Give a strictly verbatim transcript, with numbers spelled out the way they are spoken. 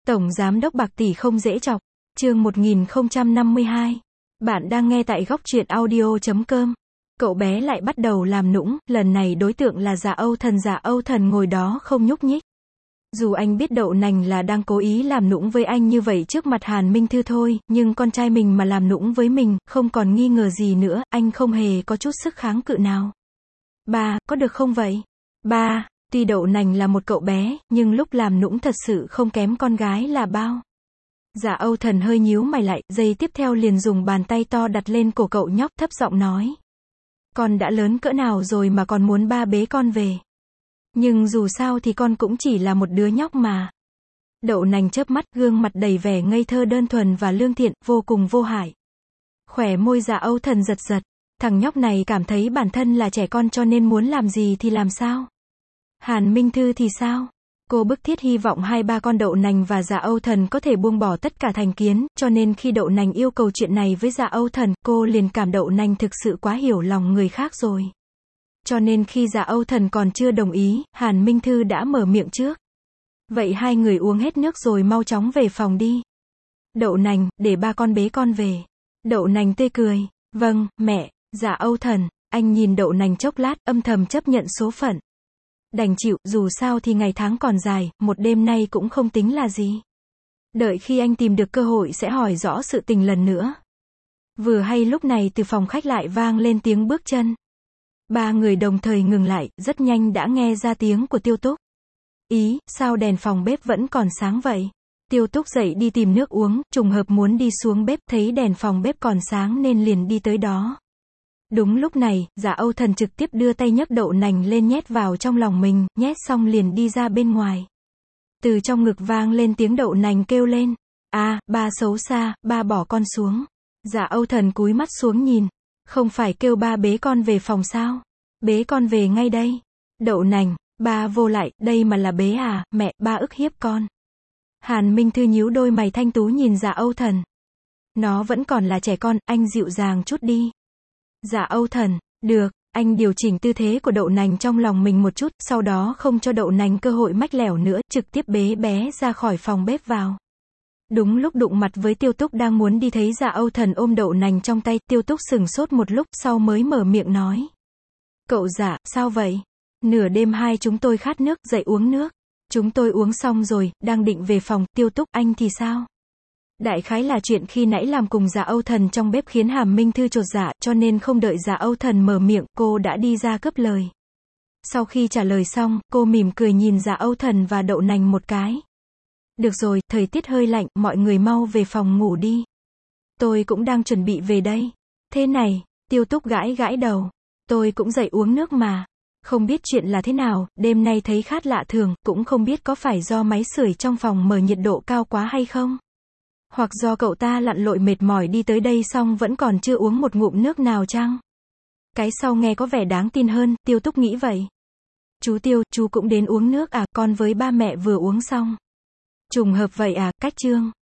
Tổng Giám đốc bạc tỷ không dễ chọc. Chương một nghìn không trăm năm mươi hai. Bạn đang nghe tại góc truyện audio chấm com. Cậu bé lại bắt đầu làm nũng, lần này đối tượng là Dạ Âu Thần. Dạ Âu Thần ngồi đó không nhúc nhích. Dù anh biết Đậu Nành là đang cố ý làm nũng với anh như vậy trước mặt Hàn Minh Thư thôi, nhưng con trai mình mà làm nũng với mình, không còn nghi ngờ gì nữa, anh không hề có chút sức kháng cự nào. Ba, có được không vậy? Ba, tuy Đậu Nành là một cậu bé, nhưng lúc làm nũng thật sự không kém con gái là bao. Dạ Âu Thần hơi nhíu mày lại, giây tiếp theo liền dùng bàn tay to đặt lên cổ cậu nhóc, thấp giọng nói. Con đã lớn cỡ nào rồi mà còn muốn ba bế con về. Nhưng dù sao thì con cũng chỉ là một đứa nhóc mà. Đậu Nành chớp mắt, gương mặt đầy vẻ ngây thơ đơn thuần và lương thiện, vô cùng vô hại. Khóe môi Dạ Âu Thần giật giật. Thằng nhóc này cảm thấy bản thân là trẻ con cho nên muốn làm gì thì làm sao. Hàn Minh Thư thì sao? Cô bức thiết hy vọng hai ba con Đậu Nành và Dạ Âu Thần có thể buông bỏ tất cả thành kiến, cho nên khi Đậu Nành yêu cầu chuyện này với Dạ Âu Thần, cô liền cảm Đậu Nành thực sự quá hiểu lòng người khác rồi. Cho nên khi Dạ Âu Thần còn chưa đồng ý, Hàn Minh Thư đã mở miệng trước. Vậy hai người uống hết nước rồi mau chóng về phòng đi. Đậu Nành, để ba con bế con về. Đậu Nành tươi cười. Vâng, mẹ. Dạ Âu Thần, anh nhìn Đậu Nành chốc lát, âm thầm chấp nhận số phận. Đành chịu, dù sao thì ngày tháng còn dài, một đêm nay cũng không tính là gì. Đợi khi anh tìm được cơ hội sẽ hỏi rõ sự tình lần nữa. Vừa hay lúc này từ phòng khách lại vang lên tiếng bước chân. Ba người đồng thời ngừng lại, rất nhanh đã nghe ra tiếng của Tiêu Túc. Ý, sao đèn phòng bếp vẫn còn sáng vậy? Tiêu Túc dậy đi tìm nước uống, trùng hợp muốn đi xuống bếp, thấy đèn phòng bếp còn sáng nên liền đi tới đó. Đúng lúc này, Dạ Âu Thần trực tiếp đưa tay nhấc Đậu Nành lên nhét vào trong lòng mình, nhét xong liền đi ra bên ngoài. Từ trong ngực vang lên tiếng Đậu Nành kêu lên. À, ba xấu xa, ba bỏ con xuống. Dạ Âu Thần cúi mắt xuống nhìn. Không phải kêu ba bế con về phòng sao? Bế con về ngay đây. Đậu Nành, ba vô lại, đây mà là bế à, mẹ, ba ức hiếp con. Hàn Minh Thư nhíu đôi mày thanh tú nhìn Dạ Âu Thần. Nó vẫn còn là trẻ con, anh dịu dàng chút đi. Dạ Âu Thần, được, anh điều chỉnh tư thế của Đậu Nành trong lòng mình một chút, sau đó không cho Đậu Nành cơ hội mách lẻo nữa, trực tiếp bế bé ra khỏi phòng bếp vào. Đúng lúc đụng mặt với Tiêu Túc đang muốn đi thấy Dạ Âu Thần ôm Đậu Nành trong tay, Tiêu Túc sừng sốt một lúc sau mới mở miệng nói. Cậu Dạ, sao vậy? Nửa đêm hai chúng tôi khát nước, dậy uống nước. Chúng tôi uống xong rồi, đang định về phòng, Tiêu Túc, anh thì sao? Đại khái là chuyện khi nãy làm cùng Dạ Âu Thần trong bếp khiến Hàn Minh Thư chột dạ, cho nên không đợi Dạ Âu Thần mở miệng, cô đã đi ra cướp lời. Sau khi trả lời xong, cô mỉm cười nhìn Dạ Âu Thần và Đậu Nành một cái. Được rồi, thời tiết hơi lạnh, mọi người mau về phòng ngủ đi. Tôi cũng đang chuẩn bị về đây. Thế này, Tiêu Túc gãi gãi đầu. Tôi cũng dậy uống nước mà. Không biết chuyện là thế nào, đêm nay thấy khát lạ thường, cũng không biết có phải do máy sưởi trong phòng mở nhiệt độ cao quá hay không. Hoặc do cậu ta lặn lội mệt mỏi đi tới đây xong vẫn còn chưa uống một ngụm nước nào chăng? Cái sau nghe có vẻ đáng tin hơn, Tiêu Túc nghĩ vậy. Chú Tiêu, chú cũng đến uống nước à, con với ba mẹ vừa uống xong. Trùng hợp vậy à, cách chương.